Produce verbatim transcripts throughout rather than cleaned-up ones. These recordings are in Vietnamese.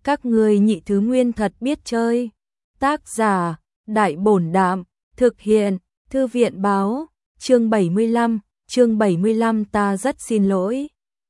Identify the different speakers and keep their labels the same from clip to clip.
Speaker 1: Các ngươi nhị thứ nguyên thật biết chơi. Tác giả, Đại Bổn Đạm, thực hiện, Thư viện Báo, chương bảy mươi lăm, chương bảy mươi lăm ta rất xin lỗi.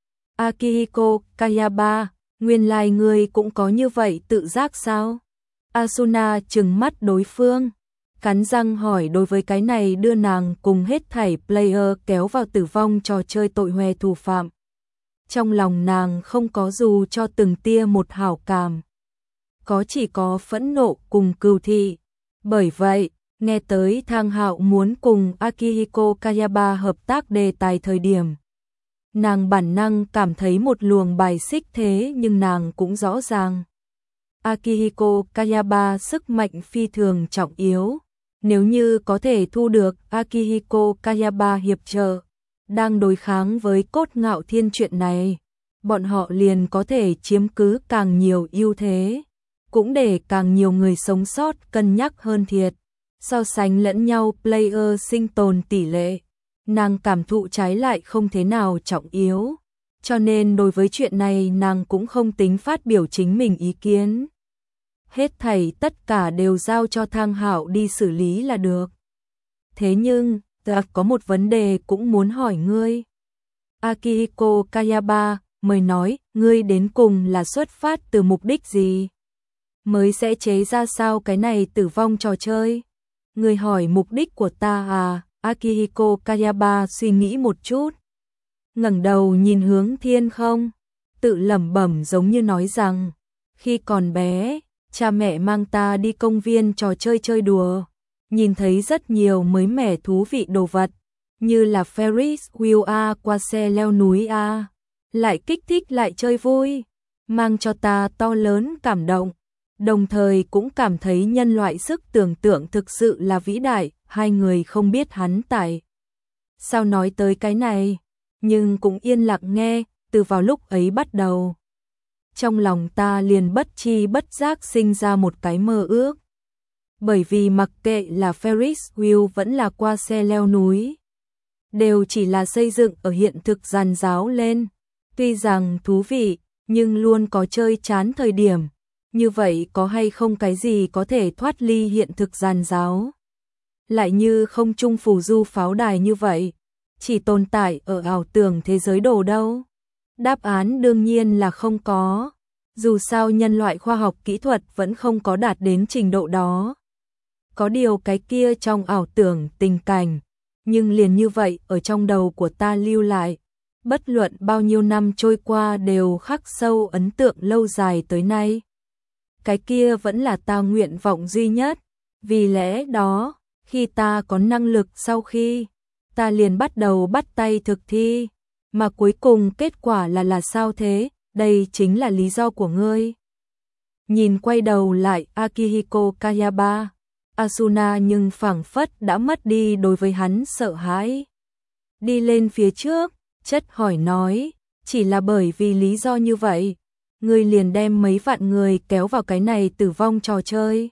Speaker 1: Akihiko Kayaba, nguyên lai ngươi cũng có như vậy tự giác sao? Asuna trừng mắt đối phương, cắn răng hỏi đối với cái này đưa nàng cùng hết thảy player kéo vào tử vong trò chơi tội hoè thủ phạm. Trong lòng nàng không có dù cho từng tia một hảo cảm, có chỉ có phẫn nộ cùng cừu thị. Bởi vậy, nghe tới Thang Hạo muốn cùng Akihiko Kayaba hợp tác đề tài thời điểm, nàng bản năng cảm thấy một luồng bài xích, thế nhưng nàng cũng rõ ràng Akihiko Kayaba sức mạnh phi thường trọng yếu, nếu như có thể thu được Akihiko Kayaba hiệp trợ, đang đối kháng với Cốt Ngạo Thiên chuyện này, bọn họ liền có thể chiếm cứ càng nhiều ưu thế, cũng để càng nhiều người sống sót cân nhắc hơn thiệt. So sánh lẫn nhau player sinh tồn tỷ lệ, nàng cảm thụ trái lại không thế nào trọng yếu, cho nên đối với chuyện này nàng cũng không tính phát biểu chính mình ý kiến. Hết thảy tất cả đều giao cho Thang Hạo đi xử lý là được. Thế nhưng, ta có một vấn đề cũng muốn hỏi ngươi. Akihiko Kayaba mới nói, ngươi đến cùng là xuất phát từ mục đích gì? Mới sẽ chế ra sao cái này tử vong trò chơi? Ngươi hỏi mục đích của ta à? Akihiko Kayaba suy nghĩ một chút, ngẩng đầu nhìn hướng thiên không, tự lẩm bẩm giống như nói rằng, khi còn bé, cha mẹ mang ta đi công viên trò chơi chơi đùa, nhìn thấy rất nhiều mới mẻ thú vị đồ vật, như là Ferris wheel a, qua xe leo núi a, lại kích thích lại chơi vui, mang cho ta to lớn cảm động, đồng thời cũng cảm thấy nhân loại sức tưởng tượng thực sự là vĩ đại. Hai người không biết hắn tại sao nói tới cái này, nhưng cũng yên lặng nghe. Từ vào lúc ấy bắt đầu, trong lòng ta liền bất chi bất giác sinh ra một cái mơ ước. Bởi vì mặc kệ là Ferris wheel vẫn là qua xe leo núi, đều chỉ là xây dựng ở hiện thực giàn giáo lên. Tuy rằng thú vị, nhưng luôn có chơi chán thời điểm. Như vậy có hay không cái gì có thể thoát ly hiện thực giàn giáo? Lại như không trung phù du pháo đài như vậy, chỉ tồn tại ở ảo tưởng thế giới đồ đâu? Đáp án đương nhiên là không có. Dù sao nhân loại khoa học kỹ thuật vẫn không có đạt đến trình độ đó. Có điều cái kia trong ảo tưởng tình cảnh, nhưng liền như vậy ở trong đầu của ta lưu lại. Bất luận bao nhiêu năm trôi qua đều khắc sâu ấn tượng lâu dài tới nay. Cái kia vẫn là ta nguyện vọng duy nhất. Vì lẽ đó, khi ta có năng lực sau khi, ta liền bắt đầu bắt tay thực thi. Mà cuối cùng kết quả là là sao thế? Đây chính là lý do của ngươi. Nhìn quay đầu lại Akihiko Kayaba, Asuna nhưng phảng phất đã mất đi đối với hắn sợ hãi. Đi lên phía trước, chất hỏi nói, chỉ là bởi vì lý do như vậy, ngươi liền đem mấy vạn người kéo vào cái này tử vong trò chơi.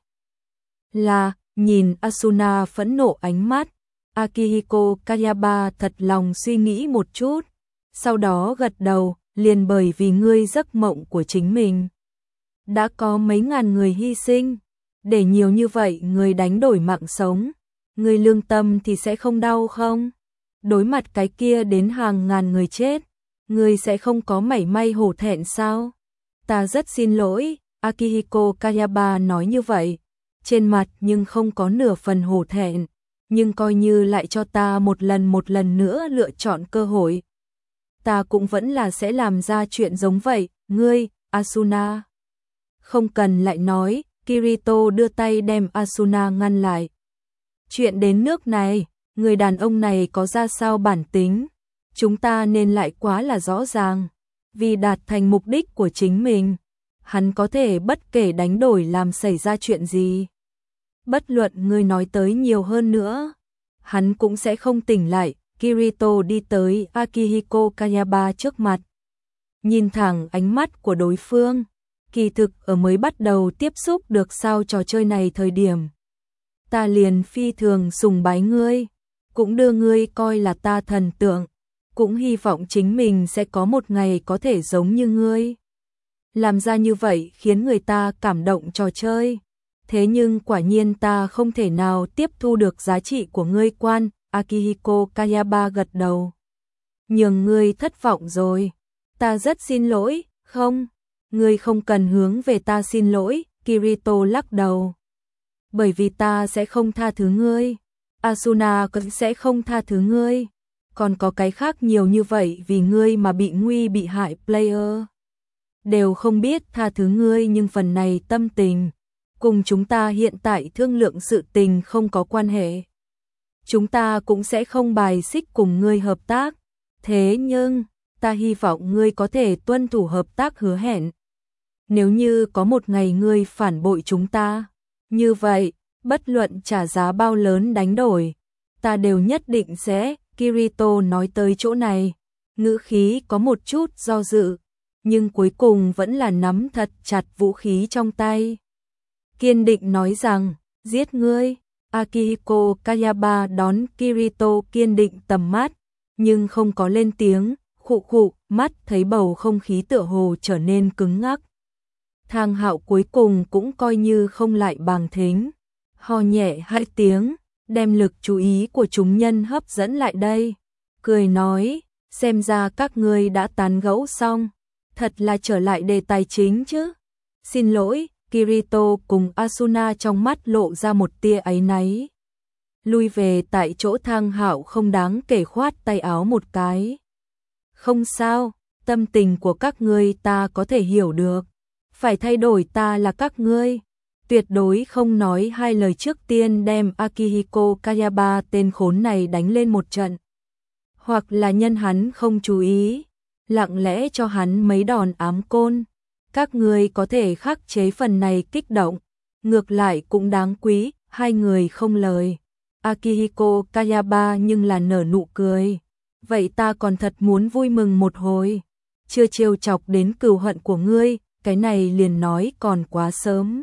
Speaker 1: Là, nhìn Asuna phẫn nộ ánh mắt, Akihiko Kayaba thật lòng suy nghĩ một chút, sau đó gật đầu, liền bởi vì ngươi giấc mộng của chính mình. Đã có mấy ngàn người hy sinh, để nhiều như vậy người đánh đổi mạng sống, ngươi lương tâm thì sẽ không đau không? Đối mặt cái kia đến hàng ngàn người chết, ngươi sẽ không có mảy may hổ thẹn sao? Ta rất xin lỗi, Akihiko Kayaba nói như vậy, trên mặt nhưng không có nửa phần hổ thẹn, nhưng coi như lại cho ta một lần một lần nữa lựa chọn cơ hội. Ta cũng vẫn là sẽ làm ra chuyện giống vậy, ngươi, Asuna. Không cần lại nói, Kirito đưa tay đem Asuna ngăn lại. Chuyện đến nước này, người đàn ông này có ra sao bản tính, chúng ta nên lại quá là rõ ràng. Vì đạt thành mục đích của chính mình, hắn có thể bất kể đánh đổi làm xảy ra chuyện gì. Bất luận người nói tới nhiều hơn nữa, hắn cũng sẽ không tỉnh lại. Kirito đi tới Akihiko Kayaba trước mặt, nhìn thẳng ánh mắt của đối phương. Kỳ thực ở mới bắt đầu tiếp xúc được sao trò chơi này thời điểm, ta liền phi thường sùng bái ngươi, cũng đưa ngươi coi là ta thần tượng, cũng hy vọng chính mình sẽ có một ngày có thể giống như ngươi. làm ra như vậy khiến người ta cảm động trò chơi. Thế nhưng quả nhiên ta không thể nào tiếp thu được giá trị của ngươi quan, Akihiko Kayaba gật đầu. Nhường ngươi thất vọng rồi, ta rất xin lỗi, không, ngươi không cần hướng về ta xin lỗi, Kirito lắc đầu. Bởi vì ta sẽ không tha thứ ngươi, Asuna cũng sẽ không tha thứ ngươi, còn có cái khác nhiều như vậy vì ngươi mà bị nguy bị hại player. Đều không biết tha thứ ngươi nhưng phần này tâm tình, cùng chúng ta hiện tại thương lượng sự tình không có quan hệ. Chúng ta cũng sẽ không bài xích cùng ngươi hợp tác, thế nhưng, ta hy vọng ngươi có thể tuân thủ hợp tác hứa hẹn. Nếu như có một ngày ngươi phản bội chúng ta, như vậy, bất luận trả giá bao lớn đánh đổi, ta đều nhất định sẽ, Kirito nói tới chỗ này, ngữ khí có một chút do dự, nhưng cuối cùng vẫn là nắm thật chặt vũ khí trong tay. Kiên định nói rằng, giết ngươi, Akihiko Kayaba đón Kirito kiên định tầm mắt, nhưng không có lên tiếng, khụ khụ, mắt thấy bầu không khí tựa hồ trở nên cứng ngắc. Thang Hạo cuối cùng cũng coi như không lại bàng thính, ho nhẹ hai tiếng, đem lực chú ý của chúng nhân hấp dẫn lại đây, cười nói, xem ra các ngươi đã tán gẫu xong, thật là trở lại đề tài chính chứ. Xin lỗi, Kirito cùng Asuna trong mắt lộ ra một tia áy náy. Lui về tại chỗ. Thang Hạo không đáng kể khoát tay áo một cái. Không sao, tâm tình của các ngươi ta có thể hiểu được. Phải thay đổi ta là các ngươi. Tuyệt đối không nói hai lời trước tiên đem Akihiko Kayaba tên khốn này đánh lên một trận. Hoặc là nhân hắn không chú ý, lặng lẽ cho hắn mấy đòn ám côn. Các ngươi có thể khắc chế phần này kích động, ngược lại cũng đáng quý, hai người không lời. Akihiko Kayaba nhưng là nở nụ cười. Vậy ta còn thật muốn vui mừng một hồi. Chưa trêu chọc đến cừu hận của ngươi, cái này liền nói còn quá sớm.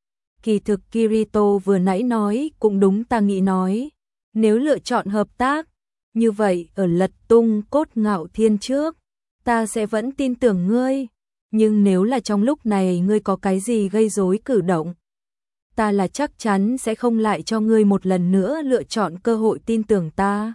Speaker 1: Kỳ thực Kirito vừa nãy nói cũng đúng, ta nghĩ nói. Nếu lựa chọn hợp tác, như vậy ở lật tung cốt ngạo thiên trước, ta sẽ vẫn tin tưởng ngươi. Nhưng nếu là trong lúc này ngươi có cái gì gây rối cử động, ta là chắc chắn sẽ không lại cho ngươi một lần nữa lựa chọn cơ hội tin tưởng ta.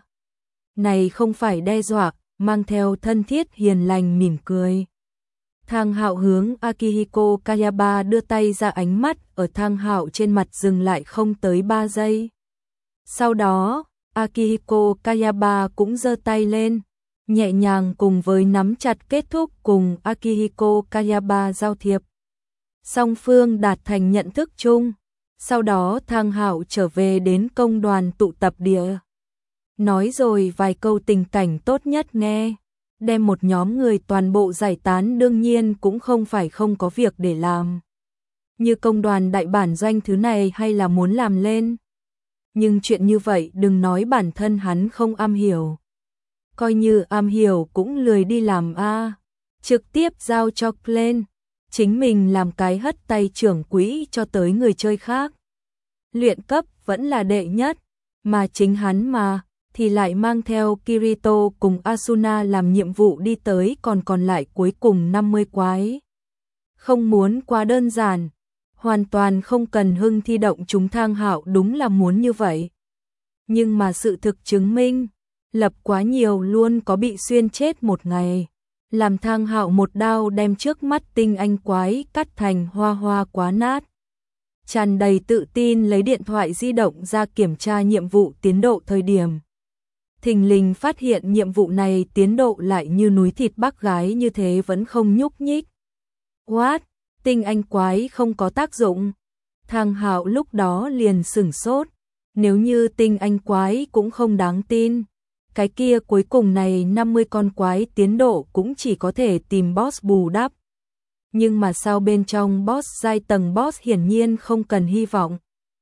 Speaker 1: Này không phải đe dọa, mang theo thân thiết hiền lành mỉm cười. Thang Hạo hướng Akihiko Kayaba đưa tay ra, ánh mắt ở Thang Hạo trên mặt dừng lại không tới ba giây. Sau đó, Akihiko Kayaba cũng giơ tay lên, nhẹ nhàng cùng với nắm chặt kết thúc cùng Akihiko Kayaba giao thiệp. Song phương đạt thành nhận thức chung. Sau đó Thang Hạo trở về đến công đoàn tụ tập địa. Nói rồi vài câu tình cảnh tốt nhất nghe. Đem một nhóm người toàn bộ giải tán đương nhiên cũng không phải không có việc để làm. Như công đoàn đại bản doanh thứ này hay là muốn làm lên. Nhưng chuyện như vậy đừng nói bản thân hắn không am hiểu. Coi như am hiểu cũng lười đi làm a, trực tiếp giao cho Glenn, chính mình làm cái hất tay trưởng quỹ cho tới người chơi khác. Luyện cấp vẫn là đệ nhất, mà chính hắn mà thì lại mang theo Kirito cùng Asuna làm nhiệm vụ đi tới còn còn lại cuối cùng năm mươi quái. Không muốn quá đơn giản, hoàn toàn không cần hưng thi động chúng. Thang Hạo đúng là muốn như vậy. Nhưng mà sự thực chứng minh, lập quá nhiều luôn có bị xuyên chết một ngày. Làm Thang Hạo một đao đem trước mắt tinh anh quái cắt thành hoa hoa quá nát. Tràn đầy tự tin lấy điện thoại di động ra kiểm tra nhiệm vụ tiến độ thời điểm. Thình lình phát hiện nhiệm vụ này tiến độ lại như núi thịt bác gái như thế vẫn không nhúc nhích. What? Tinh anh quái không có tác dụng. Thang Hạo lúc đó liền sửng sốt. Nếu như tinh anh quái cũng không đáng tin, cái kia cuối cùng này năm mươi con quái tiến độ cũng chỉ có thể tìm boss bù đắp. Nhưng mà sao bên trong boss giai tầng boss hiển nhiên không cần hy vọng.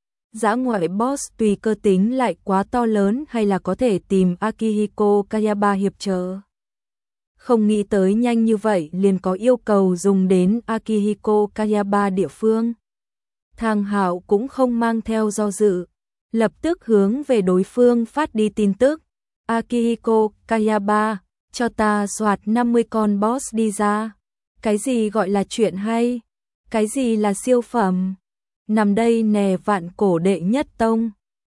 Speaker 1: Dã ngoại boss tùy cơ tính lại quá to lớn hay là có thể tìm Akihiko Kayaba hiệp trợ. Không nghĩ tới nhanh như vậy liền có yêu cầu dùng đến Akihiko Kayaba địa phương. Thang Hạo cũng không mang theo do dự, lập tức hướng về đối phương phát đi tin tức. Akihiko Kayaba, cho ta soạt năm mươi con boss đi ra. Cái gì gọi là chuyện hay? Cái gì là siêu phẩm? Nằm đây nè vạn cổ đệ nhất tông.